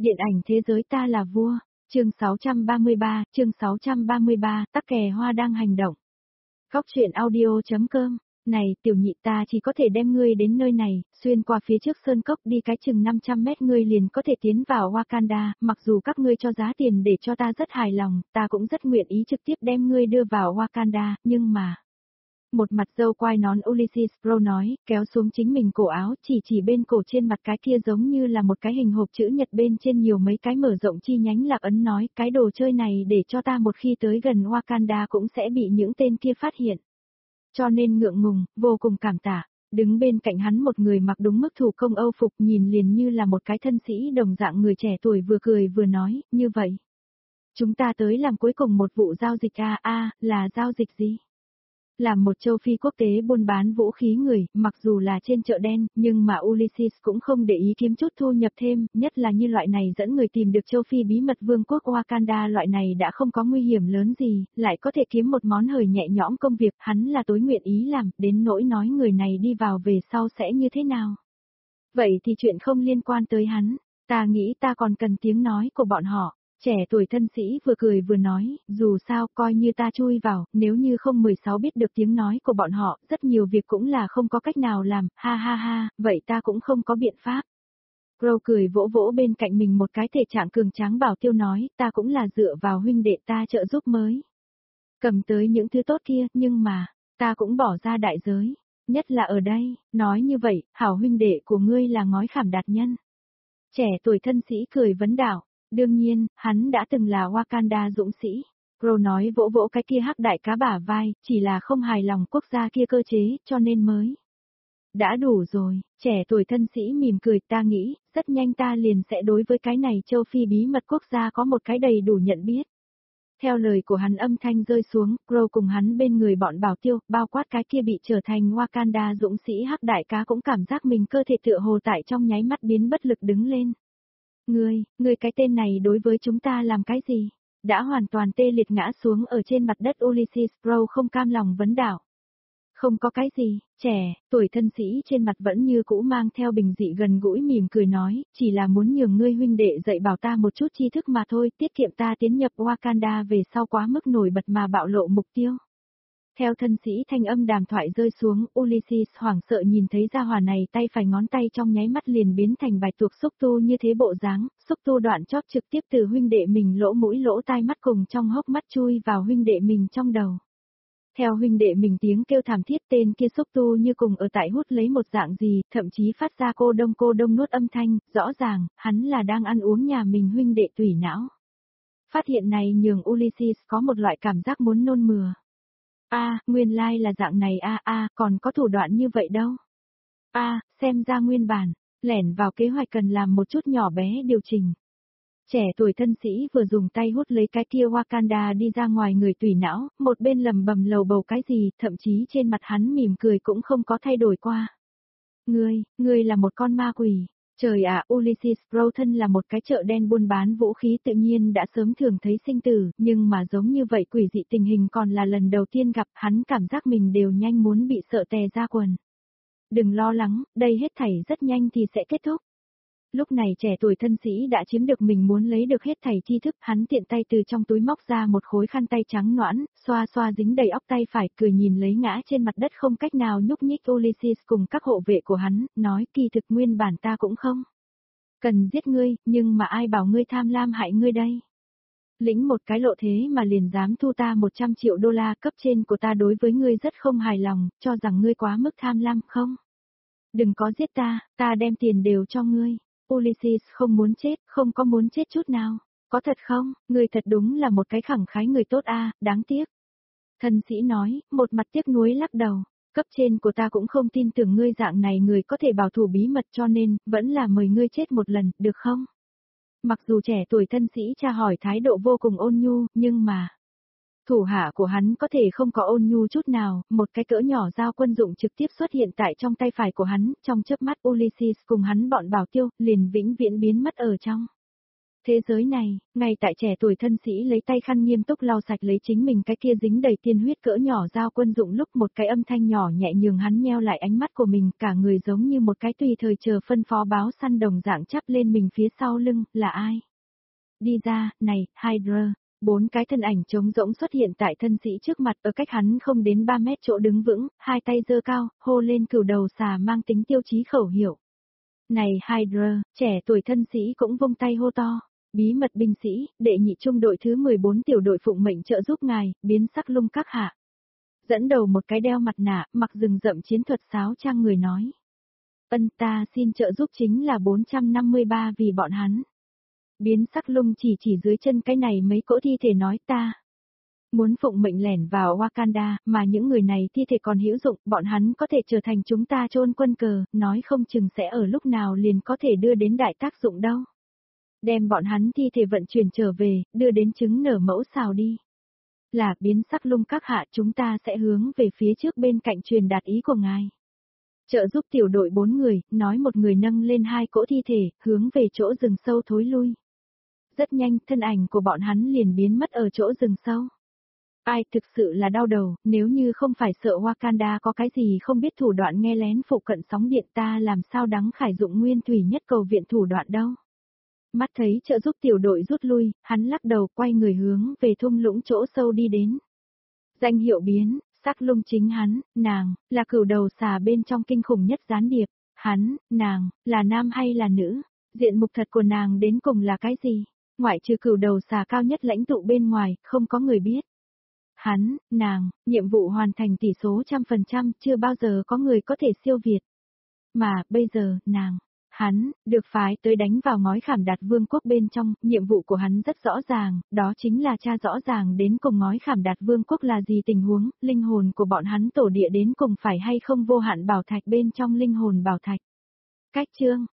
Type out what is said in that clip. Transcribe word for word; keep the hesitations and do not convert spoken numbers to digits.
Điện ảnh thế giới ta là vua, chương sáu trăm ba mươi ba, chương sáu trăm ba mươi ba, tắc kè hoa đang hành động. Góc truyện audio.com, này tiểu nhị ta chỉ có thể đem ngươi đến nơi này, xuyên qua phía trước sơn cốc đi cái chừng năm trăm mét ngươi liền có thể tiến vào Wakanda, mặc dù các ngươi cho giá tiền để cho ta rất hài lòng, ta cũng rất nguyện ý trực tiếp đem ngươi đưa vào Wakanda, nhưng mà... Một mặt dâu quai nón Ulysses Pro nói, kéo xuống chính mình cổ áo, chỉ chỉ bên cổ trên mặt cái kia giống như là một cái hình hộp chữ nhật bên trên nhiều mấy cái mở rộng chi nhánh lạc ấn nói, cái đồ chơi này để cho ta một khi tới gần Wakanda cũng sẽ bị những tên kia phát hiện. Cho nên ngượng ngùng, vô cùng cảm tạ. Đứng bên cạnh hắn một người mặc đúng mức thủ công Âu phục nhìn liền như là một cái thân sĩ đồng dạng người trẻ tuổi vừa cười vừa nói, như vậy. Chúng ta tới làm cuối cùng một vụ giao dịch a a, là giao dịch gì? Làm một châu Phi quốc tế buôn bán vũ khí người, mặc dù là trên chợ đen, nhưng mà Ulysses cũng không để ý kiếm chút thu nhập thêm, nhất là như loại này dẫn người tìm được châu Phi bí mật vương quốc Wakanda loại này đã không có nguy hiểm lớn gì, lại có thể kiếm một món hời nhẹ nhõm công việc, hắn là tối nguyện ý làm, đến nỗi nói người này đi vào về sau sẽ như thế nào. Vậy thì chuyện không liên quan tới hắn, ta nghĩ ta còn cần tiếng nói của bọn họ. Trẻ tuổi thân sĩ vừa cười vừa nói, dù sao coi như ta chui vào, nếu như không mười sáu biết được tiếng nói của bọn họ, rất nhiều việc cũng là không có cách nào làm, ha ha ha, vậy ta cũng không có biện pháp. Crow cười vỗ vỗ bên cạnh mình một cái thể trạng cường tráng bảo tiêu nói, ta cũng là dựa vào huynh đệ ta trợ giúp mới. Cầm tới những thứ tốt kia, nhưng mà, ta cũng bỏ ra đại giới, nhất là ở đây, nói như vậy, hảo huynh đệ của ngươi là ngói khảm đạt nhân. Trẻ tuổi thân sĩ cười vấn đạo. Đương nhiên, hắn đã từng là Wakanda dũng sĩ. Crow nói vỗ vỗ cái kia hắc đại cá bả vai, chỉ là không hài lòng quốc gia kia cơ chế, cho nên mới. Đã đủ rồi, trẻ tuổi thân sĩ mỉm cười ta nghĩ, rất nhanh ta liền sẽ đối với cái này châu Phi bí mật quốc gia có một cái đầy đủ nhận biết. Theo lời của hắn âm thanh rơi xuống, Crow cùng hắn bên người bọn bảo tiêu, bao quát cái kia bị trở thành Wakanda dũng sĩ hắc đại cá cũng cảm giác mình cơ thể tựa hồ tại trong nháy mắt biến bất lực đứng lên. Ngươi, ngươi cái tên này đối với chúng ta làm cái gì? Đã hoàn toàn tê liệt ngã xuống ở trên mặt đất Ulysses Pro không cam lòng vấn đảo. Không có cái gì, trẻ, tuổi thân sĩ trên mặt vẫn như cũ mang theo bình dị gần gũi mỉm cười nói, chỉ là muốn nhường ngươi huynh đệ dạy bảo ta một chút tri thức mà thôi, tiết kiệm ta tiến nhập Wakanda về sau quá mức nổi bật mà bạo lộ mục tiêu. Theo thân sĩ thanh âm đàm thoại rơi xuống, Ulysses hoảng sợ nhìn thấy gia hỏa này tay phải ngón tay trong nháy mắt liền biến thành bạch tuộc xúc tu như thế bộ dáng, xúc tu đoạn chót trực tiếp từ huynh đệ mình lỗ mũi lỗ tai mắt cùng trong hốc mắt chui vào huynh đệ mình trong đầu. Theo huynh đệ mình tiếng kêu thảm thiết tên kia xúc tu như cùng ở tại hút lấy một dạng gì, thậm chí phát ra cô đông cô đông nuốt âm thanh, rõ ràng, hắn là đang ăn uống nhà mình huynh đệ tủy não. Phát hiện này nhường Ulysses có một loại cảm giác muốn nôn mửa. A, à, nguyên lai là dạng này a a, à, còn có thủ đoạn như vậy đâu. A, à, xem ra nguyên bản, lẻn vào kế hoạch cần làm một chút nhỏ bé điều chỉnh. Trẻ tuổi thân sĩ vừa dùng tay hút lấy cái kia Wakanda đi ra ngoài người tùy não, một bên lầm bầm lầu bầu cái gì, thậm chí trên mặt hắn mỉm cười cũng không có thay đổi qua. Ngươi, ngươi là một con ma quỷ. Trời ạ, Ulysses Pro thân là một cái chợ đen buôn bán vũ khí tự nhiên đã sớm thường thấy sinh tử, nhưng mà giống như vậy quỷ dị tình hình còn là lần đầu tiên gặp, hắn cảm giác mình đều nhanh muốn bị sợ tè ra quần. Đừng lo lắng, đây hết thảy rất nhanh thì sẽ kết thúc. Lúc này trẻ tuổi thân sĩ đã chiếm được mình muốn lấy được hết thảy tri thức, hắn tiện tay từ trong túi móc ra một khối khăn tay trắng nõn, xoa xoa dính đầy óc tay phải, cười nhìn lấy ngã trên mặt đất không cách nào nhúc nhích Ulysses cùng các hộ vệ của hắn, nói kỳ thực nguyên bản ta cũng không cần giết ngươi, nhưng mà ai bảo ngươi tham lam hại ngươi đây. Lĩnh một cái lộ thế mà liền dám thu ta một trăm triệu đô la, cấp trên của ta đối với ngươi rất không hài lòng, cho rằng ngươi quá mức tham lam không? Đừng có giết ta, ta đem tiền đều cho ngươi. Ulysses không muốn chết, không có muốn chết chút nào. Có thật không, ngươi thật đúng là một cái khẳng khái người tốt a, đáng tiếc. Thân sĩ nói, một mặt tiếc nuối lắc đầu, cấp trên của ta cũng không tin tưởng ngươi dạng này người có thể bảo thủ bí mật cho nên, vẫn là mời ngươi chết một lần, được không? Mặc dù trẻ tuổi thân sĩ tra hỏi thái độ vô cùng ôn nhu, nhưng mà... Thủ hạ của hắn có thể không có ôn nhu chút nào, một cái cỡ nhỏ dao quân dụng trực tiếp xuất hiện tại trong tay phải của hắn, trong chớp mắt Ulysses cùng hắn bọn bảo tiêu, liền vĩnh viễn biến mất ở trong. Thế giới này, ngay tại trẻ tuổi thân sĩ lấy tay khăn nghiêm túc lau sạch lấy chính mình cái kia dính đầy tiên huyết cỡ nhỏ dao quân dụng lúc một cái âm thanh nhỏ nhẹ nhường hắn nheo lại ánh mắt của mình, cả người giống như một cái tùy thời chờ phân phó báo săn đồng dạng chắp lên mình phía sau lưng, là ai? Đi ra, này, Hydra. Bốn cái thân ảnh trống rỗng xuất hiện tại thân sĩ trước mặt ở cách hắn không đến ba mét chỗ đứng vững, hai tay giơ cao, hô lên cửu đầu xà mang tính tiêu chí khẩu hiệu. Này Hydra, trẻ tuổi thân sĩ cũng vung tay hô to. Bí mật binh sĩ, đệ nhị trung đội thứ mười bốn tiểu đội phụng mệnh trợ giúp ngài, biến sắc lung các hạ. Dẫn đầu một cái đeo mặt nạ, mặc rừng rậm chiến thuật sáo trang người nói. Ân ta xin trợ giúp chính là bốn trăm năm mươi ba vì bọn hắn. Biến sắc lung chỉ chỉ dưới chân cái này mấy cỗ thi thể nói ta. Muốn phụng mệnh lẻn vào Wakanda, mà những người này thi thể còn hữu dụng, bọn hắn có thể trở thành chúng ta chôn quân cờ, nói không chừng sẽ ở lúc nào liền có thể đưa đến đại tác dụng đâu. Đem bọn hắn thi thể vận chuyển trở về, đưa đến trứng nở mẫu xào đi. Là biến sắc lung các hạ chúng ta sẽ hướng về phía trước bên cạnh truyền đạt ý của ngài. Trợ giúp tiểu đội bốn người, nói một người nâng lên hai cỗ thi thể, hướng về chỗ rừng sâu thối lui. Rất nhanh, thân ảnh của bọn hắn liền biến mất ở chỗ rừng sâu. Ai thực sự là đau đầu, nếu như không phải sợ Wakanda có cái gì không biết thủ đoạn nghe lén phụ cận sóng điện ta làm sao đáng khải dụng nguyên thủy nhất cầu viện thủ đoạn đâu. Mắt thấy trợ giúp tiểu đội rút lui, hắn lắc đầu quay người hướng về thung lũng chỗ sâu đi đến. Danh hiệu biến, sắc lung chính hắn, nàng, là cửu đầu xà bên trong kinh khủng nhất gián điệp. Hắn, nàng, là nam hay là nữ? Diện mục thật của nàng đến cùng là cái gì? Ngoại trừ cửu đầu xà cao nhất lãnh tụ bên ngoài, không có người biết. Hắn, nàng, nhiệm vụ hoàn thành tỷ số trăm phần trăm, chưa bao giờ có người có thể siêu việt. Mà, bây giờ, nàng, hắn, được phái tới đánh vào ngói khảm đạt vương quốc bên trong, nhiệm vụ của hắn rất rõ ràng, đó chính là tra rõ ràng đến cùng ngói khảm đạt vương quốc là gì tình huống, linh hồn của bọn hắn tổ địa đến cùng phải hay không vô hạn bảo thạch bên trong linh hồn bảo thạch. Cách chương